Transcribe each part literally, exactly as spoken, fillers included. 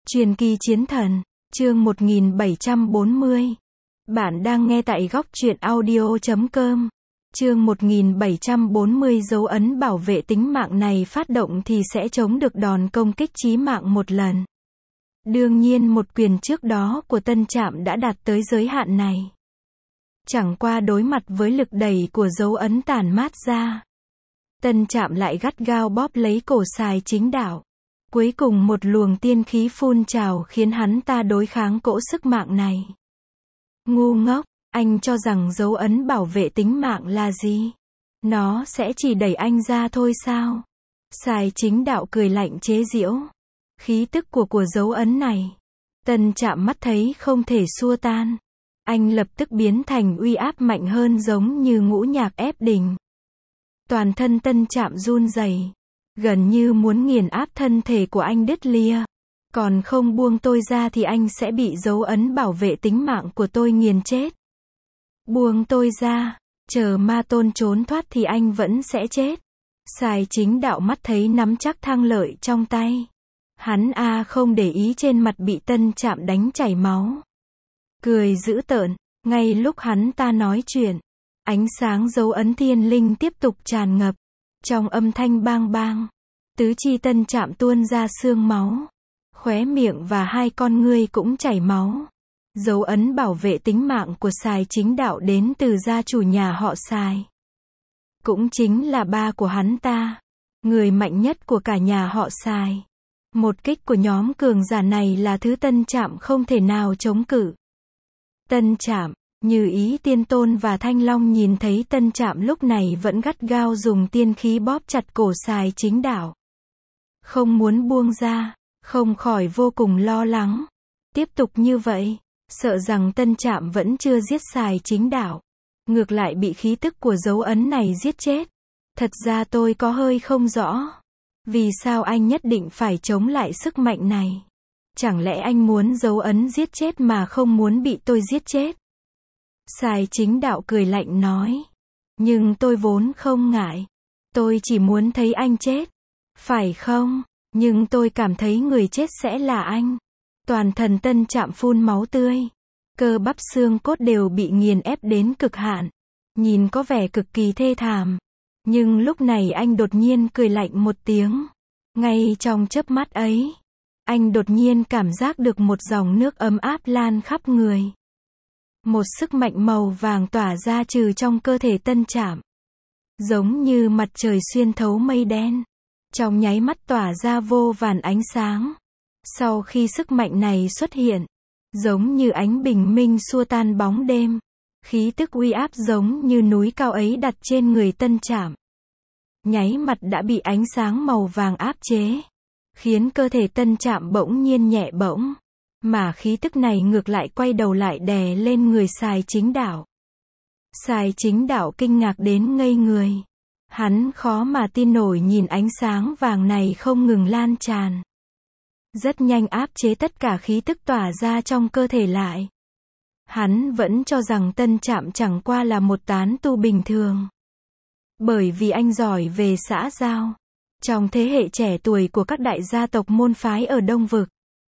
Truyền kỳ chiến thần, chương một nghìn bảy trăm bốn mươi. Bạn đang nghe tại góc truyện audio chấm com. Chương một nghìn bảy trăm bốn mươi dấu ấn bảo vệ tính mạng này phát động thì sẽ chống được đòn công kích chí mạng một lần. Đương nhiên một quyền trước đó của Tân Trạm đã đạt tới giới hạn này. Chẳng qua đối mặt với lực đẩy của dấu ấn tản mát ra, Tân Trạm lại gắt gao bóp lấy cổ Sài Chính Đạo. Cuối cùng một luồng tiên khí phun trào khiến hắn ta đối kháng cỗ sức mạng này. Ngu ngốc, anh cho rằng dấu ấn bảo vệ tính mạng là gì? Nó sẽ chỉ đẩy anh ra thôi sao? Sài Chính Đạo cười lạnh chế giễu. Khí tức của của dấu ấn này, Tân Trạm mắt thấy không thể xua tan. Anh lập tức biến thành uy áp mạnh hơn, giống như ngũ nhạc ép đỉnh. Toàn thân Tân Trạm run rẩy, gần như muốn nghiền áp thân thể của anh đứt lìa. Còn không buông tôi ra thì anh sẽ bị dấu ấn bảo vệ tính mạng của tôi nghiền chết. Buông tôi ra, chờ ma tôn trốn thoát thì anh vẫn sẽ chết. Sài Chính Đạo mắt thấy nắm chắc thang lợi trong tay. Hắn a không để ý trên mặt bị Tân Trạm đánh chảy máu. Cười dữ tợn, ngay lúc hắn ta nói chuyện, ánh sáng dấu ấn thiên linh tiếp tục tràn ngập. Trong âm thanh bang bang, tứ chi Tân Trạm tuôn ra xương máu. Khóe miệng và hai con ngươi cũng chảy máu. Dấu ấn bảo vệ tính mạng của Sài Chính Đạo đến từ gia chủ nhà họ Sài. Cũng chính là ba của hắn ta. Người mạnh nhất của cả nhà họ Sài. Một kích của nhóm cường giả này là thứ Tân Trạm không thể nào chống cự. Tân Trạm, Như Ý Tiên Tôn và Thanh Long nhìn thấy Tân Trạm lúc này vẫn gắt gao dùng tiên khí bóp chặt cổ Sài Chính Đạo, không muốn buông ra, không khỏi vô cùng lo lắng. Tiếp tục như vậy, sợ rằng Tân Trạm vẫn chưa giết Sài Chính Đạo, ngược lại bị khí tức của dấu ấn này giết chết. Thật ra tôi có hơi không rõ, vì sao anh nhất định phải chống lại sức mạnh này? Chẳng lẽ anh muốn dấu ấn giết chết mà không muốn bị tôi giết chết? Sài Chính Đạo cười lạnh nói. Nhưng tôi vốn không ngại. Tôi chỉ muốn thấy anh chết. Phải không? Nhưng tôi cảm thấy người chết sẽ là anh. Toàn thân Tân Trạm phun máu tươi. Cơ bắp xương cốt đều bị nghiền ép đến cực hạn. Nhìn có vẻ cực kỳ thê thảm. Nhưng lúc này anh đột nhiên cười lạnh một tiếng. Ngay trong chớp mắt ấy, anh đột nhiên cảm giác được một dòng nước ấm áp lan khắp người. Một sức mạnh màu vàng tỏa ra từ trong cơ thể Tân Trạm. Giống như mặt trời xuyên thấu mây đen. Trong nháy mắt tỏa ra vô vàn ánh sáng. Sau khi sức mạnh này xuất hiện, giống như ánh bình minh xua tan bóng đêm. Khí tức uy áp giống như núi cao ấy đặt trên người Tân Trạm. Nháy mặt đã bị ánh sáng màu vàng áp chế. Khiến cơ thể Tân Trạm bỗng nhiên nhẹ bỗng. Mà khí tức này ngược lại quay đầu lại đè lên người Sài Chính Đạo. Sài Chính Đạo kinh ngạc đến ngây người. Hắn khó mà tin nổi nhìn ánh sáng vàng này không ngừng lan tràn. Rất nhanh áp chế tất cả khí tức tỏa ra trong cơ thể lại. Hắn vẫn cho rằng Tân Trạm chẳng qua là một tán tu bình thường. Bởi vì anh giỏi về xã giao. Trong thế hệ trẻ tuổi của các đại gia tộc môn phái ở Đông Vực,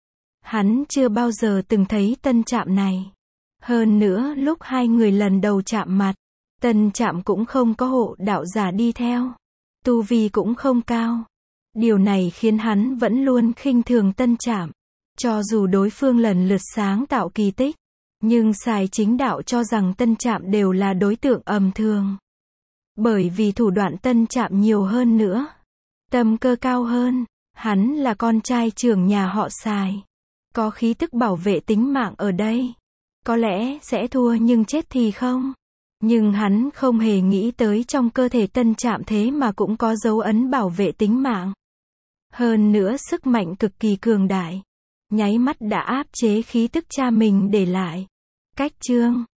hắn chưa bao giờ từng thấy Tân Trạm này. Hơn nữa lúc hai người lần đầu chạm mặt, Tân Trạm cũng không có hộ đạo giả đi theo. Tu vi cũng không cao. Điều này khiến hắn vẫn luôn khinh thường Tân Trạm. Cho dù đối phương lần lượt sáng tạo kỳ tích, nhưng Sài Chính Đạo cho rằng Tân Trạm đều là đối tượng ầm thường. Bởi vì thủ đoạn Tân Trạm nhiều hơn nữa. Tâm cơ cao hơn. Hắn là con trai trưởng nhà họ Sài. Có khí tức bảo vệ tính mạng ở đây. Có lẽ sẽ thua nhưng chết thì không. Nhưng hắn không hề nghĩ tới trong cơ thể Tân Trạm thế mà cũng có dấu ấn bảo vệ tính mạng. Hơn nữa sức mạnh cực kỳ cường đại. Nháy mắt đã áp chế khí tức cha mình để lại. Cách chương